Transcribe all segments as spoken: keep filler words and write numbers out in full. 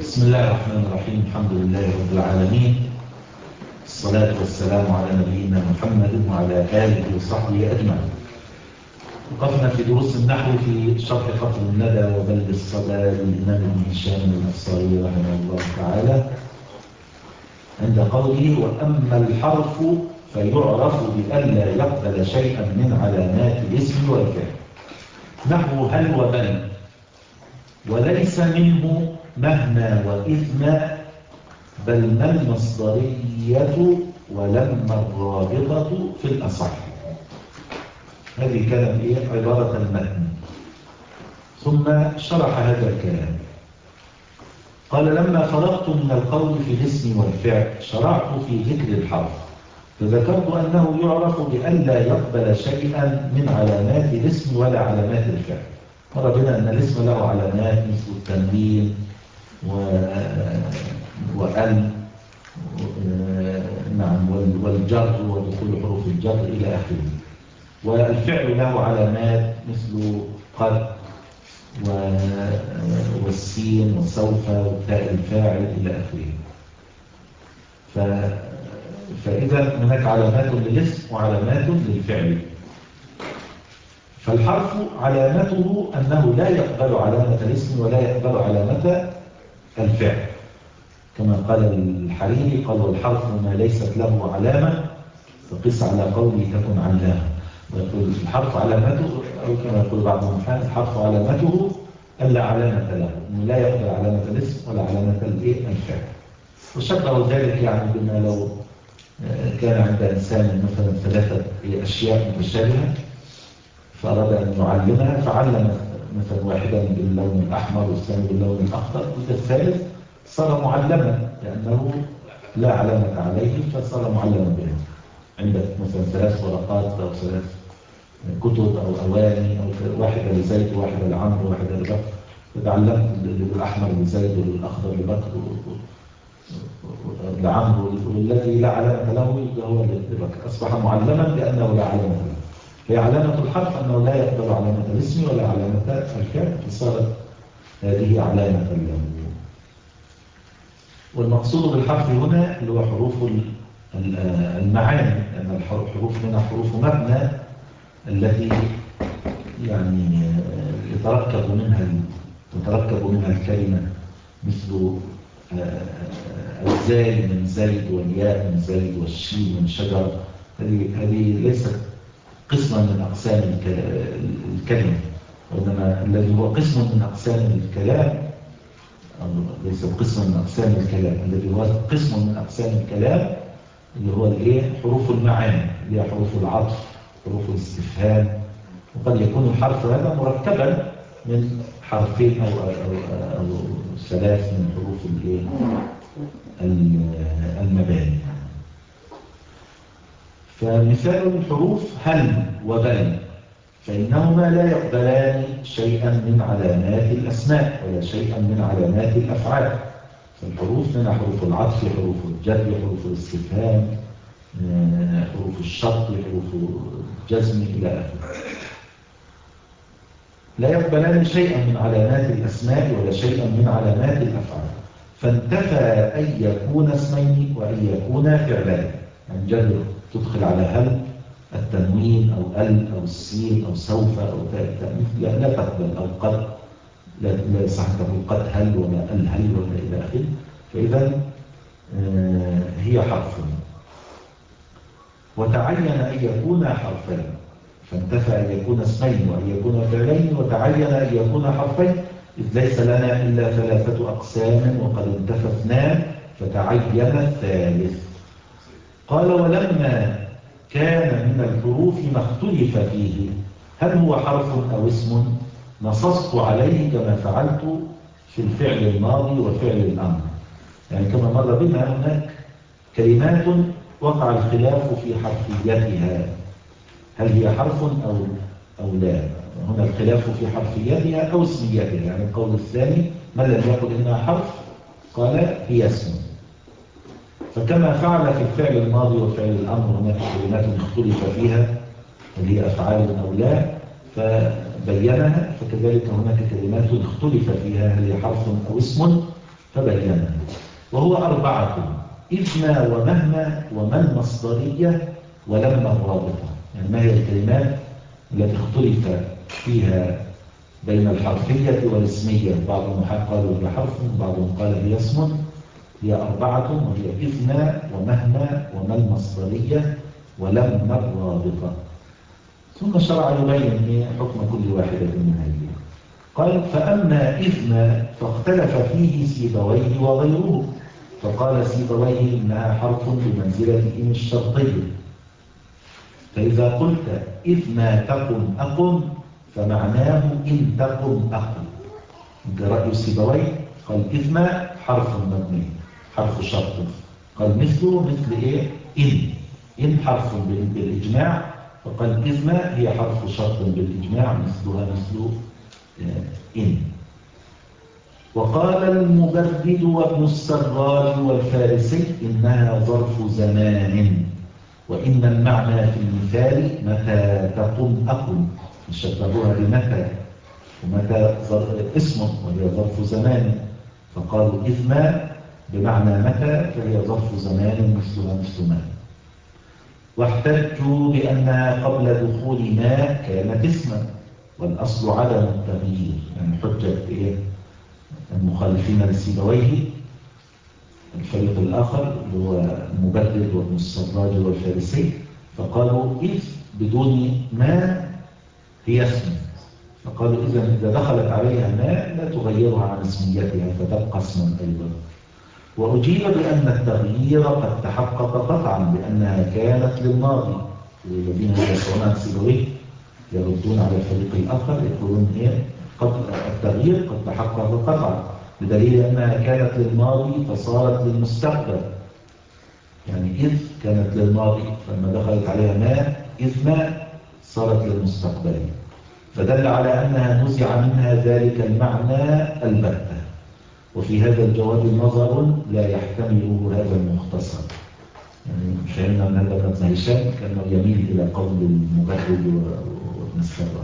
بسم الله الرحمن الرحيم. الحمد لله رب العالمين، الصلاة والسلام على نبينا محمد وعلى آله وصحبه أجمعين. وقفنا في دروس النحو في شرح خطر الندى وبلغ الصدى للإمام ابن هشام الأنصاري رحمه الله تعالى عند قوله: وأما الحرف فيعرف بألا يقبل شيئا من علامات الاسم والفعل، نحو هل وبل، وليس منه مهما وإثما، بل ما المصدرية ولما الرابطة في الأصح. هذه كانت إيه عبارة المتن، ثم شرح هذا الكلام. قال: لما فرغت من القول في الاسم والفعل شرعت في ذكر الحرف، فذكرت أنه يعرف بألا يقبل شيئا من علامات الاسم ولا علامات الفعل. مر بنا أن الاسم له علامات مثل التنوين وأل نعم والجر ودخول حروف الجر إلى آخره، والفعل له علامات مثل قد والسين وسوف وتاء الفاعل إلى آخره. فإذا هناك علامات للاسم وعلامات للفعل. فالحرف علامته أنه لا يقبل علامة الاسم ولا يقبل علامة الفعل، كما قال الحريري: قال: والحرف ما ليست له علامة فقس على قولي تكن علامة. ويقول الحرف علامته، أو كما يقول بعض المحامين: الحرف علامته ألا علامة له، أنه لا يقبل علامة الاسم ولا علامة الفعل. وشبه ذلك يعني بما لو كان عند إنسان مثلا ثلاثة أشياء متشابهة فأراد أن يعلمها، فعلم مثلا واحدا باللون الأحمر والثاني باللون الأخضر، والثالث صار معلما لأنه لا علامة عليه فصار معلما به. عندك مثلا ثلاث ورقات أو ثلاث كتب أو أواني، أو واحدة لزيد وواحدة لعمرو وواحدة لبكر، فتعلمت بالأحمر لزيد والأخضر لبكر لعمرو، والذي لا علامة له هو لبكر، أصبح معلما لأنه لا علامة له. هي علامة الحرف أنه لا يقبل علامة الاسم ولا علامة الفعل، فصارت هذه علامة له. والمقصود بالحرف هنا اللي هو حروف المعاني، لأن الحروف منها حروف مبنى التي يعني يتركب منها يتركب منها الكلمة، مثل الزاي من زيد والياء من زيد والشين من شجر. هذه هذه ليست قسما من أقسام الكلمة، وإنما الذي هو قسم من أقسام الكلام، ليس قسم من أقسام الكلام، الذي هو قسم من أقسام الكلام اللي هو الايه حروف المعاني، اللي هي حروف العطف، حروف الاستفهام. وقد يكون الحرف هذا مركبا من حرفين أو, أو, أو ثلاث من حروف الايه المباني. فمثال الحروف هل وبل، فإنهما لا يقبلان شيئا من علامات الأسماء ولا شيئا من علامات الأفعال. فالحروف منها حروف العطف، حروف الجر، حروف الاستفهام، حروف الشرط، حروف الجزم إلى آخره. لا يقبلان شيئا من علامات الأسماء ولا شيئا من علامات الأفعال، فانتفى أن يكون اسمين وأن يكون فعلين. يعني جر تدخل على هل التنوين أو ال أو السين أو سوف أو تاء، لا, لا تقبل، أو قد لا, لا يصح تقول قد هل ولا ال هل ولا إلى آخره. فإذا آه هي حرف. وتعين أن يكون حرفين، فانتفى أن يكون اسمين وأن يكون فعلين، وتعين أن يكون حرفين، إذ ليس لنا إلا ثلاثة أقسام وقد انتفى اثنان فتعين الثالث. قال: ولما كان من الحروف ما اختلف فيه هل هو حرف أو اسم، نصصت عليه كما فعلت في الفعل الماضي وفعل الأمر. يعني كما مر بنا هناك كلمات وقع الخلاف في حرفيتها، هل هي حرف أو, أو لا. هنا الخلاف في حرفيتها أو اسميتها. يعني القول الثاني: من لم يقل إنها حرف قال هي اسم. فكما فعل في الفعل الماضي وفعل الأمر هناك كلمات اختلف فيها هل هي أفعال أو لا فبينها، فكذلك هناك كلمات اختلف فيها هل هي حرف أو اسم فبينا. وهو أربعة: إذما ومهما وما المصدرية ولما الرابطة. يعني ما هي الكلمات التي اختلف فيها بين الحرفية والاسمية؟ بعض النحاة قالوا هي حرف، بعضهم قال هي اسم. هي أربعة، وهي إذما ومهما وما المصدرية ولما الرابطة. ثم شرع يبين حكم كل واحدة من هذه. قال: فأما إذما فاختلف فيه سيبويه وغيره، فقال سيبويه إنها حرف بمنزلة إن الشرطية، فإذا قلت إذما تقم أقم فمعناه إن تقم أقم. ده رأي سيبويه، قال إذما حرف مبني، حرف شرط. قال مثله مثل إيه؟ إن إن حرف بالإجماع، فقال إذما هي حرف شرط بالإجماع، مثلها مثل إن. وقال المبرد وابن السراج والفارسي إنها ظرف زمان، وإن المعنى في المثال متى تقم أقم، شبهوها بمتى، ومتى اسم وهي ظرف زمان، فقالوا إذما بمعنى متى فهي ظرف زمان مثلها مثل ما. واحتجوا بأنها قبل دخول ما كانت اسما، والأصل عدم التغيير. يعني حجة إيه؟ المخالفين لسيبويه الفريق الآخر اللي هو المبدل وابن السراج والفارسي، فقالوا إذ بدون ما هي اسم، فقالوا إذا إذا دخلت عليها ما لا تغيرها عن اسميتها فتبقى اسما أيضا. وأجيب بأن التغيير قد تحقق قطعا بأنها كانت للماضي. الذين يدافعون عن سيبويه يردون على الفريق الآخر يقولون إيه؟ التغيير قد تحقق قطعا بدليل أنها كانت للماضي فصارت للمستقبل. يعني إذ كانت للماضي، فلما دخلت عليها ما إذ ما صارت للمستقبل، فدل على أنها نزع منها ذلك المعنى البتة. وفي هذا الجواب نظر لا يحتمله هذا المختصر. يعني فهمنا أن هذا ابن هشام كان يميل إلى قول المبرد وابن السراج.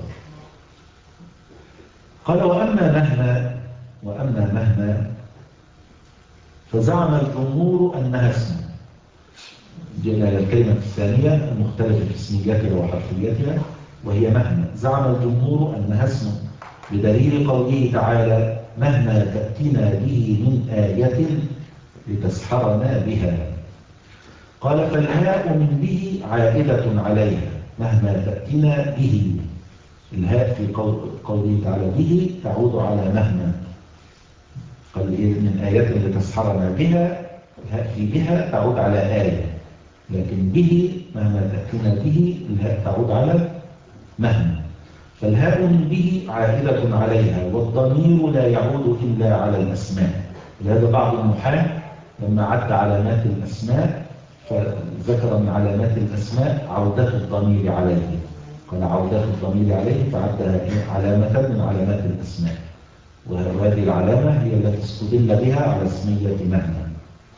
قال: وأما مهما وأما مهما فزعم الجمهور أنها اسم. جئنا إلى الكلمة الثانية المختلفة في اسميتها وحرفيتها، وهي مهما. زعم الجمهور أنها اسم بدليل قوله تعالى: مهما تأتنا به من آية لتسحرنا بها. قال: فالهاء من به عائدة عليها، مهما تأتنا به. الهاء في قوله تعالى به تعود على مهما. قال من آيات لتسحرنا بها، الهاء في بها تعود على آية، لكن به مهما تأتينا به الهاء تعود على مهما. فالهاء من به عائدة عليها، والضمير لا يعود إلا على الأسماء. لهذا بعض النحاة لما عد علامات الأسماء فذكر من علامات الأسماء عودة الضمير عليه، قال عودة الضمير عليه فعدها علامة من علامات الأسماء، وهذه العلامة هي التي استدل بها على اسمية مهما.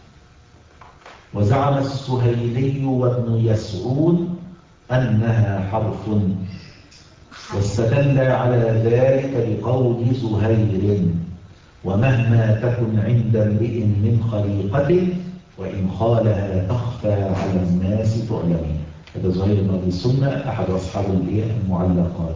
وزعم السهيلي وابن يسعون أنها حرف، واستدل على ذلك بقول زهير: ومهما تكن عند امرئ من خليقة وإن خالها تخفى على الناس تعلم. هذا زهير بن أبي سنة أحد أصحاب المعلقات.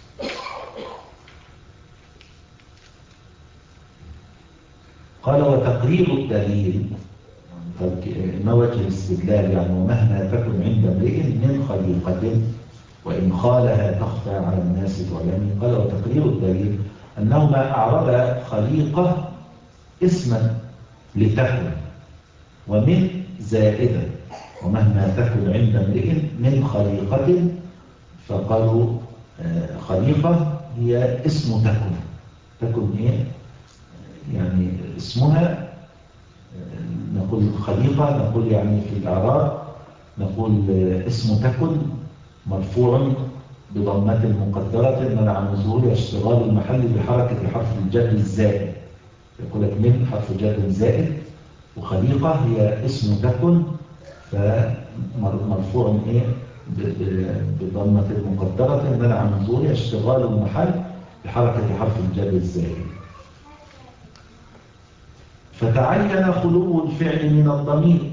قال: وتقرير الدليل، ما وجه الاستدلال؟ يعني ومهما تكن عند امرئ من خليقة وإن خالها تخفى على الناس تعلم. قال: وتقرير الدليل أنهما أعرب خليقة اسما لتكن، ومن زائدة، ومهما تكن عند امرئ من خليقة، فقالوا خليقة هي اسم تكن. تكن ايه؟ يعني اسمها، نقول خليقة، نقول يعني في الإعراب نقول اسم تكن مرفوع بضمة مقدرة منع من ظهور اشتغال المحل بحركة حرف الجر الزائد. يقول لك من حرف جر زائد، وخليقة هي اسم تكن فمرفوع ايه بضمة مقدرة منع من ظهور اشتغال المحل بحركة حرف الجر الزائد. فتعين خلو الفعل من الضمير،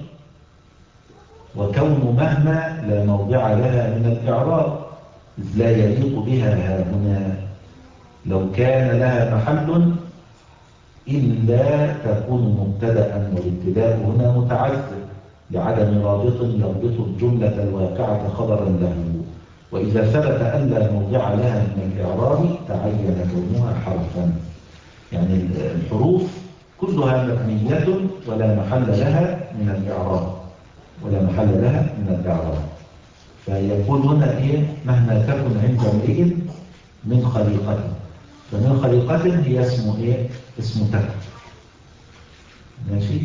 وكون مهما لا موضع لها من الإعراب، إذ لا يليق بها ها هنا. لو كان لها محل إلا تكون مبتدأ، والابتداء هنا متعذر لعدم رابط يربط الجملة الواقعة خبرا له. وإذا ثبت أن لا موضع لها من الإعراب تعين كونها حرفا. يعني الحروف كلها مبنية ولا محل لها من الإعراب، ولا محل لها من الإعراب. فيقول هنا إيه؟ مهما تكن عند امرئ من خليقته. فمن خليقته هي اسمه إيه؟ اسمه تكن. ماشي؟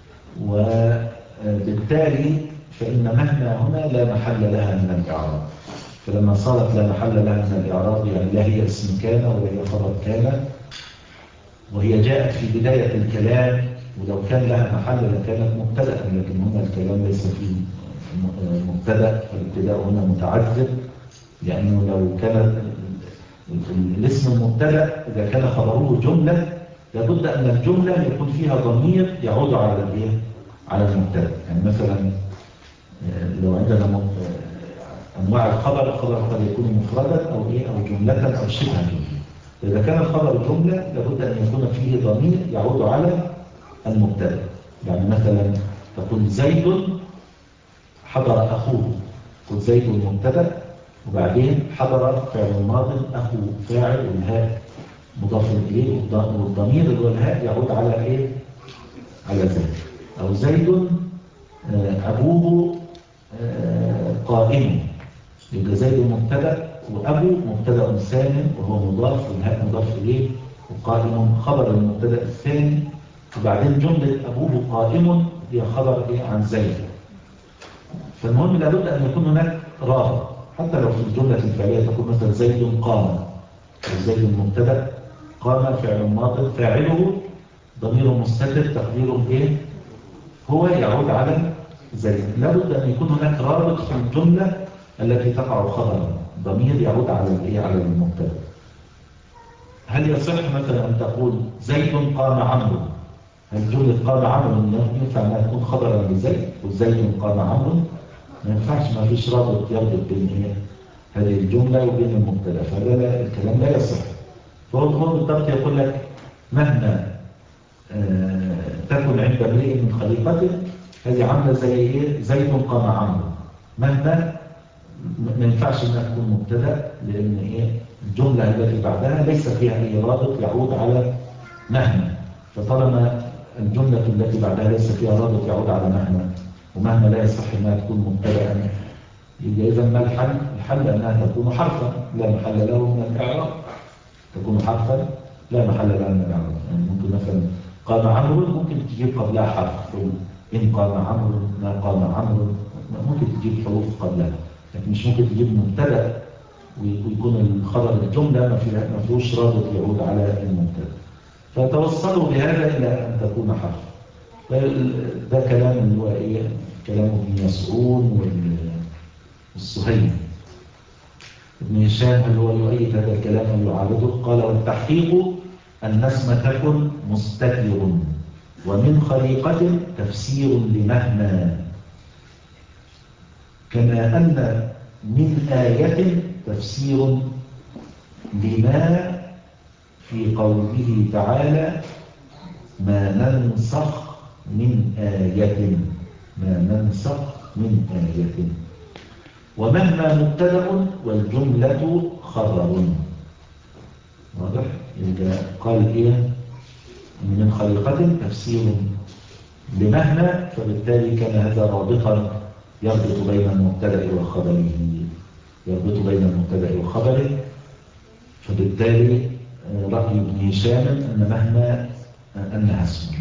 وبالتالي فإن مهما هنا لا محل لها من الإعراب. فلما صارت لا محل لها من الإعراب يعني لا هي اسم كان ولا هي خبر كان، وهي جاءت في بداية الكلام، ولو كان لها محل لكانت مبتدأ، لكن هنا الكلام ليس فيه مبتدأ، فالابتداء هنا متعذر، لأنه لو كان الاسم المبتدأ إذا كان خبره جملة لابد أن الجملة يكون فيها ضمير يعود على الايه؟ على المبتدأ. يعني مثلا لو عندنا أنواع الخبر، الخبر قد يكون مفردا أو إيه أو جملة أو شبه جملة. إذا كان الخبر جملة لابد أن يكون فيه ضمير يعود على المبتدأ. يعني مثلا تقول زيد حضر أخوه، تقول زيد المبتدأ، وبعدين حضر فعل ماض أخو فاعل والهاء مضاف إليه، والضمير اللي هو الهاء يعود على إيه؟ على زيد. أو زيد أبوه قائم، يبقى زيد مبتدأ وأبو مبتدأ ثاني وهو مضاف والهاء مضاف إليه، وقائم خبر المبتدأ الثاني، وبعدين جملة أبوه قائم هي خبر إيه عن زيد. فالمهم لابد أن يكون هناك رابط، حتى لو في الجملة الفعلية تقول مثلا زيد قام، زيد مبتدأ، قام فعل ماض فاعله ضمير مستتر تقديره إيه؟ هو يعود على زيد. لابد أن يكون هناك رابط في الجملة التي تقع خبرا، ضمير يعود على الايه على المبتدا. هل يصح مثلا ان تقول زيد قام عمرو؟ هل جمله قام عمرو ينفع انها تكون خبرا لزيد؟ وزيد قام عمرو ما ينفعش، ما فيش رابط يربط بين ايه هذه الجمله وبين المبتدا، فهذا الكلام لا يصح. فهو هو بالضبط يقول لك مهما آه تكن عند امرئ من خليقته، هذه عامله زي ايه؟ زيد قام عمرو. مهما ما ينفعش انها تكون مبتدا، لان ايه الجمله التي بعدها ليس فيها اي رابط يعود على مهما. فطالما الجمله التي بعدها ليس فيها رابط يعود على مهما، ومهما لا يصح انها تكون مبتدا، يبقى اذا ما الحل؟ الحل انها تكون حرفا لا محل له من الاعراب. تكون حرفا لا محل له من الاعراب. يعني ممكن مثلا قام عمرو ممكن تجيب قبلها حرف، ان قام عمرو ما قام عمرو، ممكن تجيب حروف قبلها، لكن مش ممكن تجيب مبتدا ويكون الخبر الجمله ما فيها ما فيهوش رابط يعود على المبتدا. فتوصلوا بهذا الى ان تكون حرف. ده كلام اللي هو ايه؟ كلام ابن مسعود والسهيلي. ابن هشام اللي هو يؤيد هذا الكلام ويعارضه، قال والتحقيق ان اسم تكن مستتر، ومن خليقة تفسير لمهما، كما أن من آية تفسير لما في قوله تعالى ما ننسخ من آية، ما ننسخ من آية. ومهما مبتدأ والجملة خبر. واضح؟ يبقى قال إيه؟ من خليقة تفسير لمهما، فبالتالي كان هذا رابطا يربط بين المبتدأ وخبره، يربط بين المبتدأ وخبره. فبالتالي رأي ابن هشام أن مهما أنها اسم.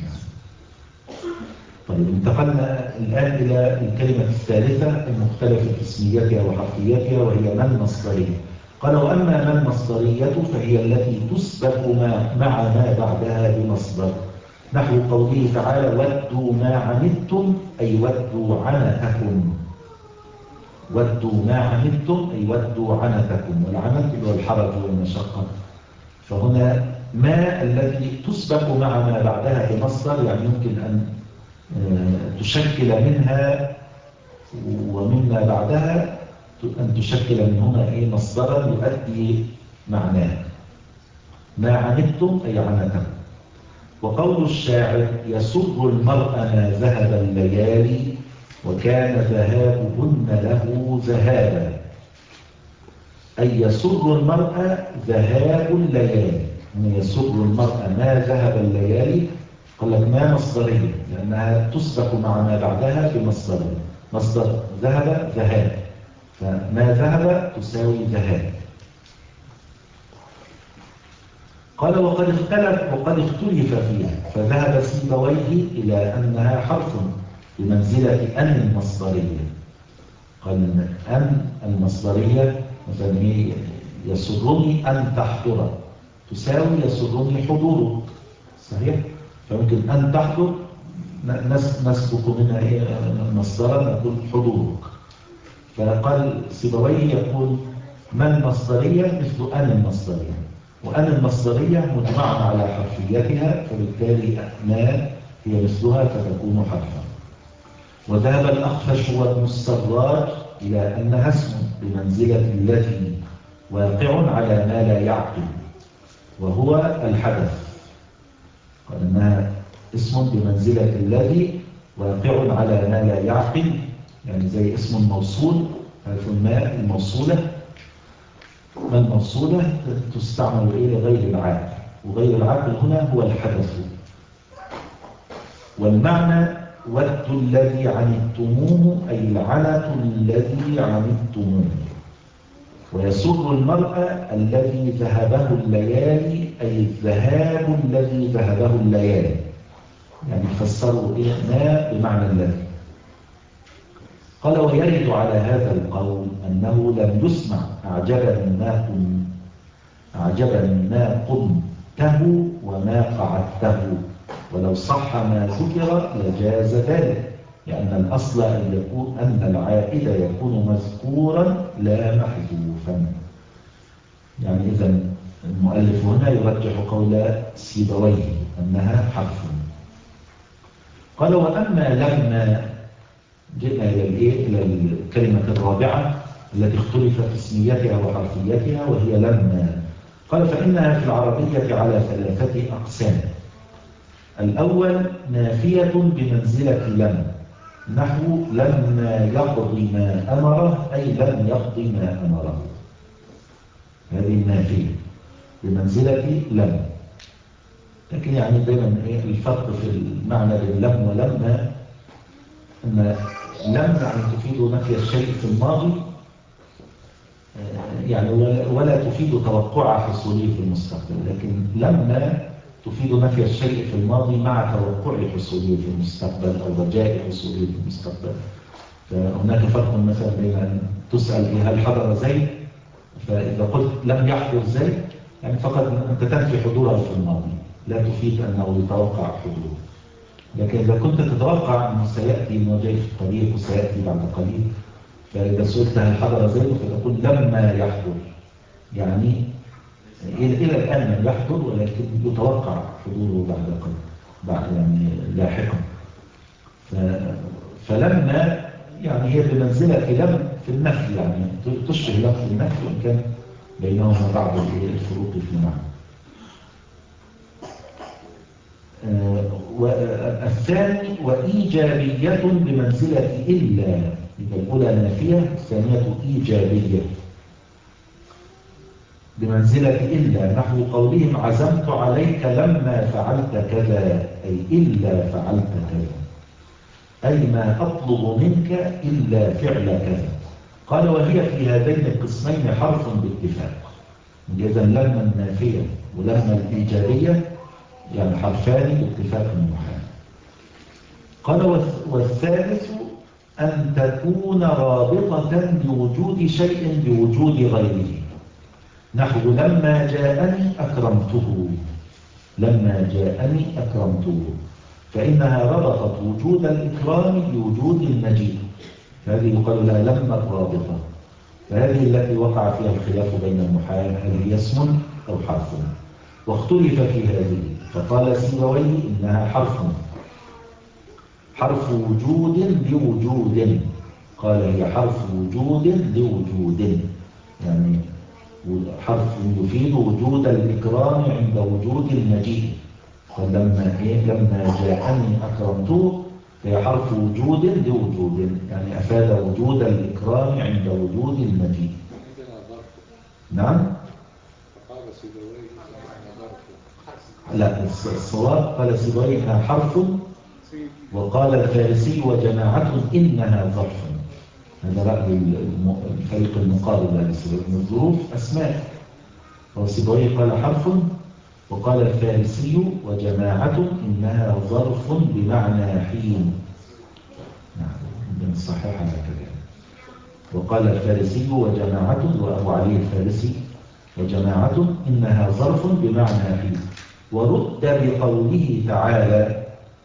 طيب انتقلنا الآن إلى الكلمة الثالثة المختلفة في اسمياتها وحرفياتها، وهي من مصدرية. قال وأما من مصدرية فهي التي تسبق مع ما بعدها بمصدر، نحو قوله تعالى ودوا ما عنتم أي ودوا عنتكم، ودوا ما عنتم أي ودوا عنتكم، والعنت هو الحرج والمشقة. فهنا ما التي تسبق مع ما بعدها بمصدر، يعني يمكن أن تشكل منها ومما بعدها أن تشكل منهما إيه مصدرا يؤدي معناه. ما عنتم أي عنتم. وقول الشاعر يسر المرء ما ذهب الليالي وكان ذهابهن له ذهابا، أي يسر المرء ذهاب الليالي. يسر المرء ما ذهب الليالي قال لك ما مصدرية لأنها تسبق مع ما بعدها بمصدر. مصدر ذهب ذهاب، فما ذهب تساوي ذهاب. قال وقد اختلف وقد اختلف فيها، فذهب سيبويه إلى أنها حرف بمنزلة أن المصدرية. قال أن المصدرية مثلا إيه يسرني أن تحضر تساوي يسرني حضورك، صحيح؟ فممكن أن تحضر نسبق منها إيه مصدرا نقول حضورك. فقال سيبويه يقول ما المصدرية مثل أن المصدرية، وأن المصدرية مجمع على حرفيتها، فبالتالي ما هي مثلها فتكون حرفا. وذهب الأخفش وابن السراج إلى أنها اسم بمنزلة التي واقع على ما لا يعقل وهو الحدث. قال أنها اسم بمنزلة الذي واقع على ما لا يعقل، يعني زي اسم الموصول، عارف ما الموصولة، ما الموصولة تستعمل إيه لغير العاقل، وغير العاقل هنا هو الحدث. والمعنى ود الذي عنتموه أي العنة الذي عنتموه. ويسر المرء الذي ذهبه الليالي أي الذهاب الذي ذهبه الليالي، يعني فسروا إيه ما بمعنى الذي. قال ويرد على هذا القول أنه لم يسمع أعجبني ما قم أعجبني ما قمته وما قعدته، ولو صح ما ذكر لجاز ذلك، لأن الأصل أن يكون أن العائد يكون مذكورا لا محذوفا. يعني إذا المؤلف هنا يرجح قول سيبويه أنها حرف. قال وأما لما جئنا إلى إلى الكلمة الرابعة التي اختلف في اسميتها وحرفيتها وهي لما، قال فإنها في العربية على ثلاثة أقسام. الأول نافية بمنزلة لم، نحو لما يقضي ما أمره أي لم يقضي ما أمره، هذه النافية بمنزلة لم. لكن يعني دائما الفرق في المعنى بين لم ولما أن لم يعني تفيد نفي الشيء في الماضي، يعني ولا تفيد توقع حصوله في المستقبل، لكن لما تفيد نفي الشيء في الماضي مع توقع حصوله في المستقبل أو رجاء حصوله في المستقبل. فهناك فرق مثلا بين أن تسأل هل حضر زيد، فإذا قلت لم يحضر زيد يعني فقط أنت تنفي حضوره في الماضي، لا تفيد أنه يتوقع حضوره. لكن إذا كنت تتوقع أنه سيأتي أنه جاي في الطريق وسيأتي بعد قليل، فإذا سئلت هل حضر زيد فتقول لما يحضر، يعني إلى الآن لم يحضر ولكن يتوقع حضوره بعد قليل بعد يعني لاحقا. فلما يعني هي بمنزلة لم في النفي، يعني تشبه لم في النفي وإن كان بينهما بعض الفروق في المعنى. والثاني وإيجابية بمنزلة إلا، يبقى الأولى نافية الثانية إيجابية بمنزلة إلا، نحو قولهم عزمت عليك لما فعلت كذا أي إلا فعلت كذا، أي ما أطلب منك إلا فعل كذا. قال وهي في هذين القسمين حرف باتفاق. إذا لما النافية ولما الإيجابية يعني حرفان باتفاق النحاة. قال والثالث أن تكون رابطة بوجود شيء بوجود غيره، نحو لما جاءني أكرمته، لما جاءني أكرمته، فإنها ربطت وجود الإكرام بوجود المجيء، هذه يقال لها لما الرابطة. فهذه التي وقع فيها الخلاف بين النحاة هل هي اسم أو حرف. واختلف في هذه، فقال سيبويه إنها حرف حرف وجود لوجود. قال هي حرف وجود لوجود، يعني حرف يفيد وجود الإكرام عند وجود المجيء. فلما إيه لما جاءني أكرمته هي حرف وجود لوجود، يعني أفاد وجود الإكرام عند وجود المجيء. نعم. لا، الصواب قال سيبويه إنها حرف، وقال الفارسي وجماعة إنها ظرف. هذا رأي الفريق المقابل لسيبويه، من الظروف أسماء. وسيبويه قال حرف، وقال الفارسي وجماعة إنها ظرف بمعنى حين. نعم، صحيح على كلام. وقال الفارسي وجماعة، وأبو علي الفارسي وجماعة إنها ظرف بمعنى حين. ورد بقوله تعالى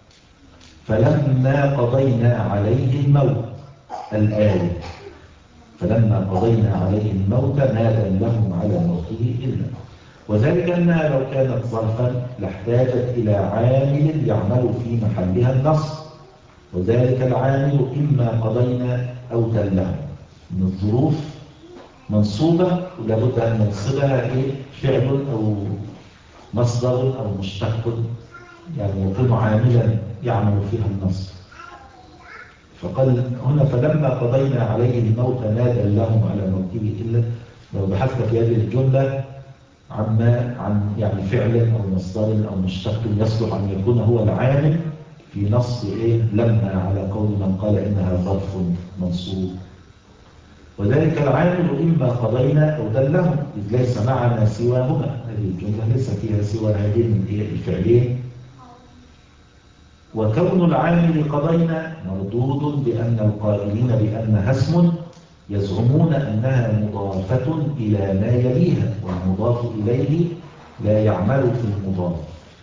فلما قضينا عليه الموت، الآية فلما قضينا عليه الموت ما دلهم على موته إلا، وذلك أنها لو كانت ظرفا لاحتاجت إلى عامل يعمل في محلها النصب، وذلك العامل إما قضينا أو دلهم. من الظروف منصوبة ولابد أن ننصبها إيه؟ فعل أو مصدر أو مشتق، يعني يكون عاملا يعمل فيها النصب. فقال هنا فلما قضينا عليه الموت ما دلهم على موته إلا، لو بحثت في هذه الجملة عما عن يعني فعل أو مصدر أو مشتق يصلح أن يكون هو العامل في نصب إيه لما، على قول من قال إنها ظرف منصوب. وذلك العامل إما قضينا أو دلهم، إذ ليس معنا سواهما. هذه الجملة ليس فيها سوى هذين الفعلين. وكون العامل قضينا مردود بأن القائلين بأنها اسم يزعمون أنها مضافة إلى ما يليها، والمضاف إليه لا يعمل في المضاف.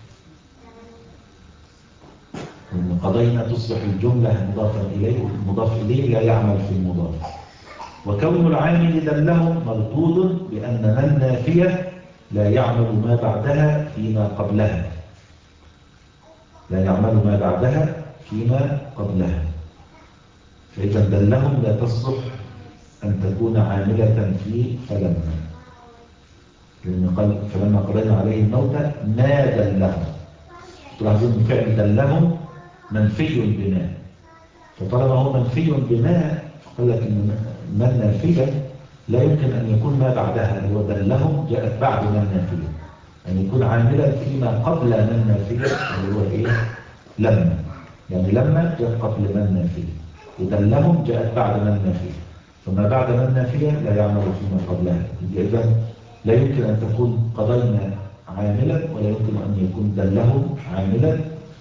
وإن قضينا تصبح الجملة مضافا إليه، والمضاف إليه لا يعمل في المضاف. وكون العامل دلهم مردود بأن من نافية لا يعمل ما بعدها فيما قبلها، لا يعمل ما بعدها فيما قبلها. فإذا دلهم لا تصلح أن تكون عاملة في فلما، لأن قال فلما قضينا عليه الموت ما دلهم. تلاحظون فعل دلهم منفي بما، فطالما هو منفي بما فقال لك إن من نافية لا يمكن أن يكون ما بعدها، هو دلهم جاءت بعد من نافية، أن يعني يكون عاملا فيما قبل من نافية اللي هو إيه لما، يعني لما جاءت قبل من نافية، ودلهم جاءت بعد من نافية، فما بعد من نافية لا يعمل فيما قبلها. إذن لا يمكن أن تكون قضينا عاملا، ولا يمكن أن يكون دلهم عاملا،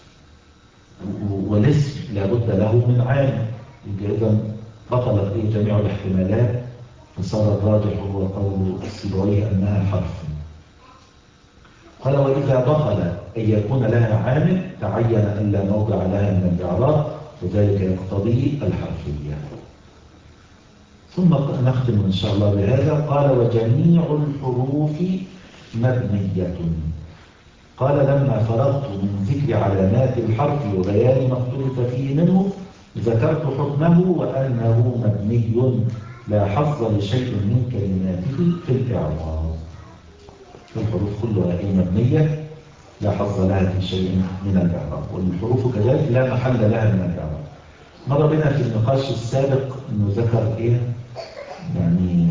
والاسم لابد له من عامل. إذن بطلت إيه جميع الاحتمالات، فصار الراجح هو قول السيبويه أنها حرف. قال وإذا بطل أن يكون لها عامل تعين أن لا موضع لها من الإعراب، وذلك يقتضي الحرفية. ثم نختم إن شاء الله بهذا. قال وجميع الحروف مبنية. قال لما فرغت من ذكر علامات الحرف وبيان ما اختلف فيه منه ذكرت حكمه وأنه مبني لا حظ لشيء من كلماته في الإعراب. الحروف كلها هي مبنية لا حظ لها في شيء من الإعراب، والحروف كذلك لا محل لها من الإعراب. مر بنا في النقاش السابق أنه ذكر إيه يعني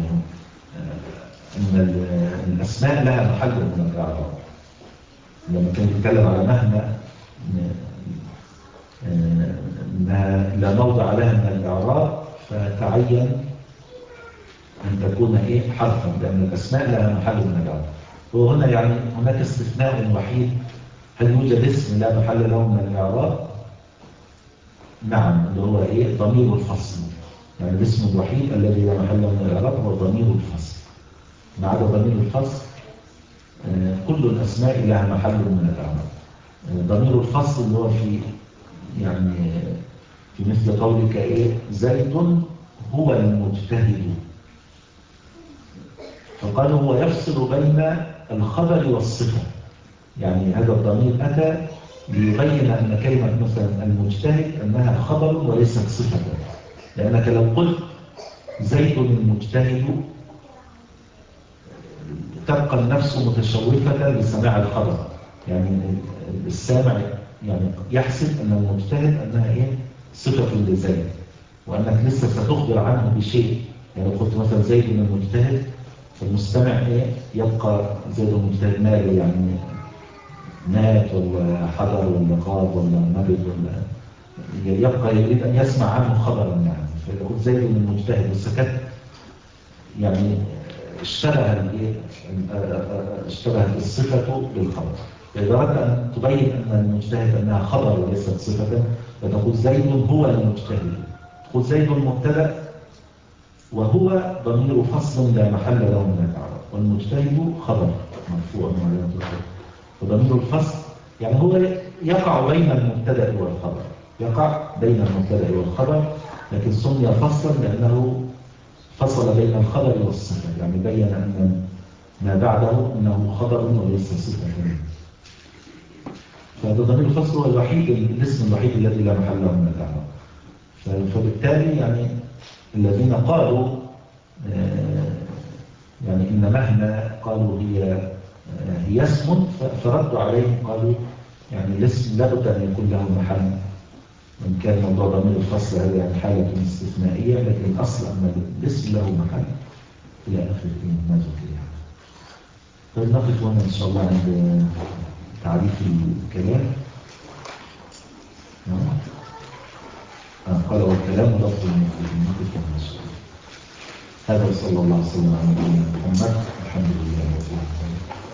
أن الأسماء لها محل من الإعراب، لما كان يتكلم على مهما أنها لا موضع لها من الإعراب فتعين أن تكون إيه حرفا، لأن الأسماء لها محل من الإعراب. وهنا يعني هناك استثناء وحيد، هل يوجد اسم لا محل له من الإعراب؟ نعم، اللي هو إيه ضمير الفصل، يعني الاسم الوحيد الذي لا محل له من الإعراب هو ضمير الفصل. ما عدا ضمير الفصل كل الأسماء لها محل من الإعراب. ضمير الفصل اللي هو في يعني في مثل قولك إيه زيد هو المجتهد، فقالوا هو يفصل بين الخبر والصفة، يعني هذا الضمير أتى ليبين أن كلمة مثلا المجتهد أنها خبر وليست صفة، لأنك لو قلت زيد المجتهد تبقى النفس متشوفة بسماع الخبر، يعني السامع يعني يحسب أن المجتهد أنها إيه صفة لزيد، وأنك لسه ستخبر عنه بشيء. يعني لو قلت مثلا زيد المجتهد فالمستمع إيه يبقى زيد المجتهد ماله، يعني مات ولا حضر ولا غاب ولا مرض ولا يبقى يريد أن يسمع عنه خبرا. يعني فإذا قلت زيد المجتهد وسكت يعني اشتبه اشتبهت الصفة بالخبر. فإذا أردت أن تبين أن المجتهد أنها خبر وليست صفة فتقول زيد هو المجتهد. تقول زيد مبتدأ وهو ضمير فصل لا محل له من الإعراب، والمجتهد خبر مرفوع وعلامة الرفع. وضمير الفصل يعني هو يقع بين المبتدأ والخبر، يقع بين المبتدأ والخبر، لكن سمي فصلا لأنه فصل بين الخبر والصفة، يعني بين أن ما بعده أنه خبر وليس صفة. فهذا ضمير الفصل هو الوحيد، الاسم الوحيد الذي لا محل له من الإعراب. فبالتالي يعني الذين قالوا يعني إن مهما قالوا هي هي اسم، فردوا عليهم قالوا يعني الاسم لابد أن يكون له محل، وإن كان موضوع ضمير الفصل هذا يعني حالة استثنائية، لكن الأصل أن الاسم له محل إلى آخر ما ذكر. يعني طيب نقف هنا إن شاء الله عند تعريف الكلام. قال والكلام لفظ المفيد. نقف هنا إن شاء الله. هذا صلى الله عليه وسلم على نبينا محمد. الحمد لله رب العالمين.